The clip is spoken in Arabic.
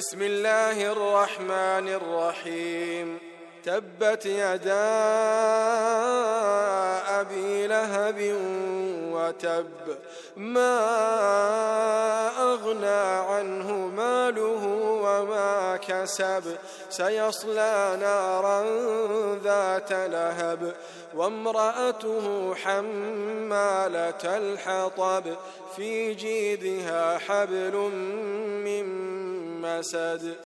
بسم الله الرحمن الرحيم. تبت يدا أبي لهب وتب، ما أغنى عنه ماله وما كسب، سيصلى نارا ذات لهب، وامرأته حمالة الحطب، في جيدها حبل من مسد.